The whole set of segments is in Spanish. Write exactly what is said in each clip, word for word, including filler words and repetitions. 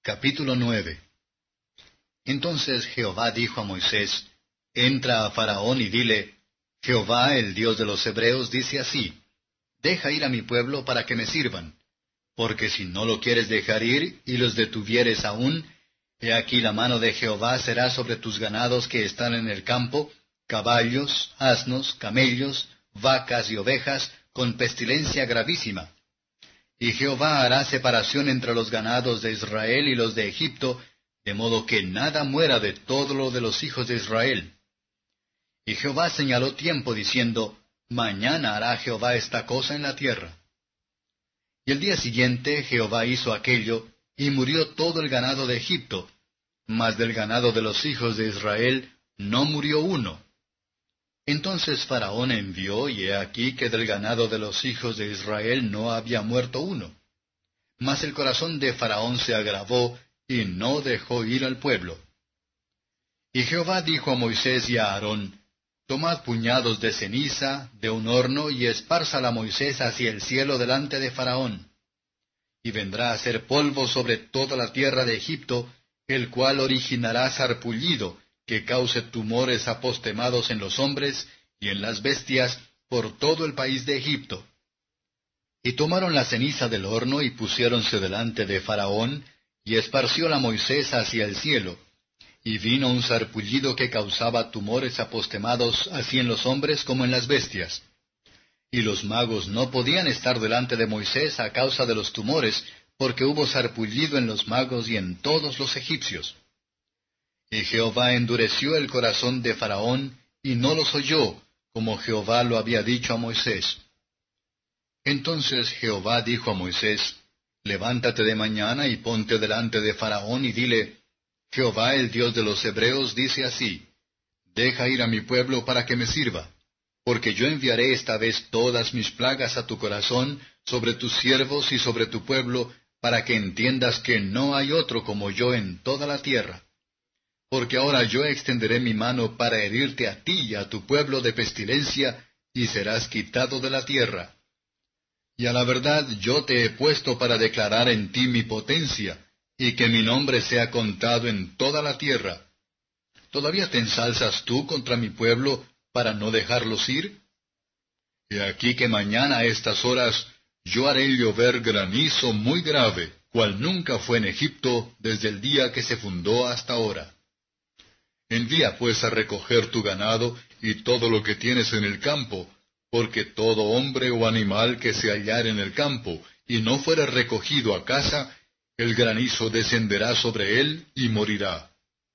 Capítulo nueve. Entonces Jehová dijo a Moisés, Entra a Faraón y dile, Jehová, el Dios de los Hebreos, dice así, Deja ir a mi pueblo para que me sirvan. Porque si no lo quieres dejar ir, y los detuvieres aún, he aquí la mano de Jehová será sobre tus ganados que están en el campo, caballos, asnos, camellos, vacas y ovejas, con pestilencia gravísima. Y Jehová hará separación entre los ganados de Israel y los de Egipto, de modo que nada muera de todo lo de los hijos de Israel. Y Jehová señaló tiempo, diciendo, Mañana hará Jehová esta cosa en la tierra. Y el día siguiente Jehová hizo aquello, y murió todo el ganado de Egipto, mas del ganado de los hijos de Israel no murió uno. Entonces Faraón envió, y he aquí que del ganado de los hijos de Israel no había muerto uno. Mas el corazón de Faraón se agravó, y no dejó ir al pueblo. Y Jehová dijo a Moisés y a Aarón, Tomad puñados de ceniza de un horno, y espárzala Moisés hacia el cielo delante de Faraón. Y vendrá a ser polvo sobre toda la tierra de Egipto, el cual originará sarpullido, que cause tumores apostemados en los hombres y en las bestias por todo el país de Egipto. Y tomaron la ceniza del horno y pusiéronse delante de Faraón, y esparcióla Moisés hacia el cielo. Y vino un sarpullido que causaba tumores apostemados así en los hombres como en las bestias. Y los magos no podían estar delante de Moisés a causa de los tumores, porque hubo sarpullido en los magos y en todos los egipcios. Y Jehová endureció el corazón de Faraón, y no los oyó, como Jehová lo había dicho a Moisés. Entonces Jehová dijo a Moisés, Levántate de mañana y ponte delante de Faraón y dile, Jehová el Dios de los Hebreos dice así, Deja ir a mi pueblo para que me sirva, porque yo enviaré esta vez todas mis plagas a tu corazón, sobre tus siervos y sobre tu pueblo, para que entiendas que no hay otro como yo en toda la tierra. Porque ahora yo extenderé mi mano para herirte a ti y a tu pueblo de pestilencia, y serás quitado de la tierra. Y a la verdad yo te he puesto para declarar en ti mi potencia, y que mi nombre sea contado en toda la tierra. ¿Todavía te ensalzas tú contra mi pueblo para no dejarlos ir? He aquí que mañana a estas horas yo haré llover granizo muy grave, cual nunca fue en Egipto desde el día que se fundó hasta ahora. Envía pues a recoger tu ganado y todo lo que tienes en el campo, porque todo hombre o animal que se hallar en el campo y no fuere recogido a casa, el granizo descenderá sobre él y morirá.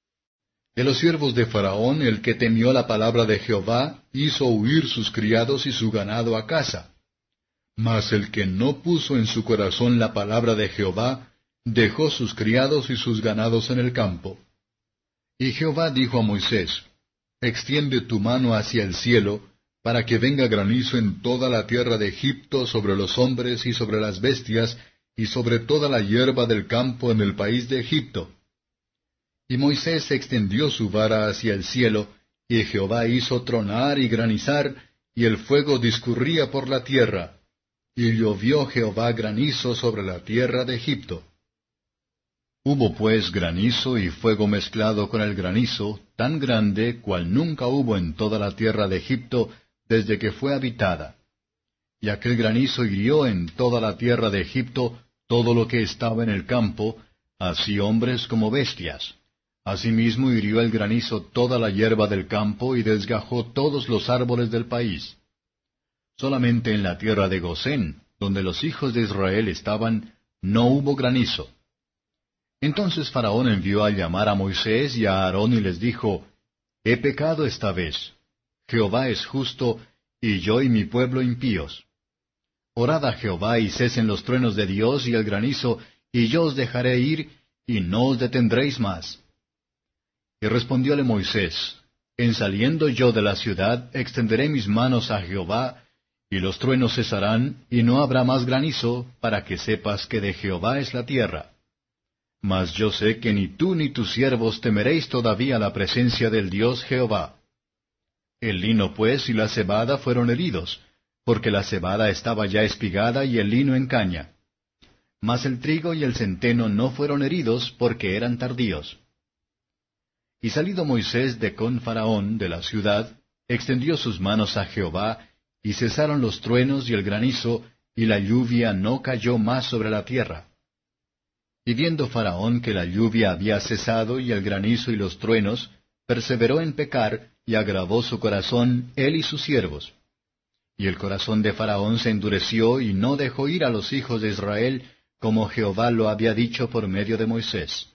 De los siervos de Faraón, el que temió la palabra de Jehová, hizo huir sus criados y su ganado a casa. Mas el que no puso en su corazón la palabra de Jehová, dejó sus criados y sus ganados en el campo. Y Jehová dijo a Moisés, Extiende tu mano hacia el cielo, para que venga granizo en toda la tierra de Egipto sobre los hombres y sobre las bestias, y sobre toda la hierba del campo en el país de Egipto. Y Moisés extendió su vara hacia el cielo, y Jehová hizo tronar y granizar, y el fuego discurría por la tierra. Y llovió Jehová granizo sobre la tierra de Egipto. Hubo pues granizo y fuego mezclado con el granizo, tan grande cual nunca hubo en toda la tierra de Egipto desde que fue habitada. Y aquel granizo hirió en toda la tierra de Egipto todo lo que estaba en el campo, así hombres como bestias. Asimismo hirió el granizo toda la hierba del campo y desgajó todos los árboles del país. Solamente en la tierra de Gosén, donde los hijos de Israel estaban, no hubo granizo. Entonces Faraón envió a llamar a Moisés y a Aarón y les dijo, He pecado esta vez. Jehová es justo, y yo y mi pueblo impíos. Orad a Jehová y cesen los truenos de Dios y el granizo, y yo os dejaré ir, y no os detendréis más. Y respondióle Moisés, En saliendo yo de la ciudad, extenderé mis manos a Jehová, y los truenos cesarán, y no habrá más granizo, para que sepas que de Jehová es la tierra. Mas yo sé que ni tú ni tus siervos temeréis todavía la presencia del Dios Jehová. El lino pues y la cebada fueron heridos, porque la cebada estaba ya espigada y el lino en caña. Mas el trigo y el centeno no fueron heridos porque eran tardíos. Y salido Moisés de con Faraón de la ciudad, extendió sus manos a Jehová, y cesaron los truenos y el granizo, y la lluvia no cayó más sobre la tierra. Y viendo Faraón que la lluvia había cesado y el granizo y los truenos, perseveró en pecar, y agravó su corazón, él y sus siervos. Y el corazón de Faraón se endureció, y no dejó ir a los hijos de Israel, como Jehová lo había dicho por medio de Moisés.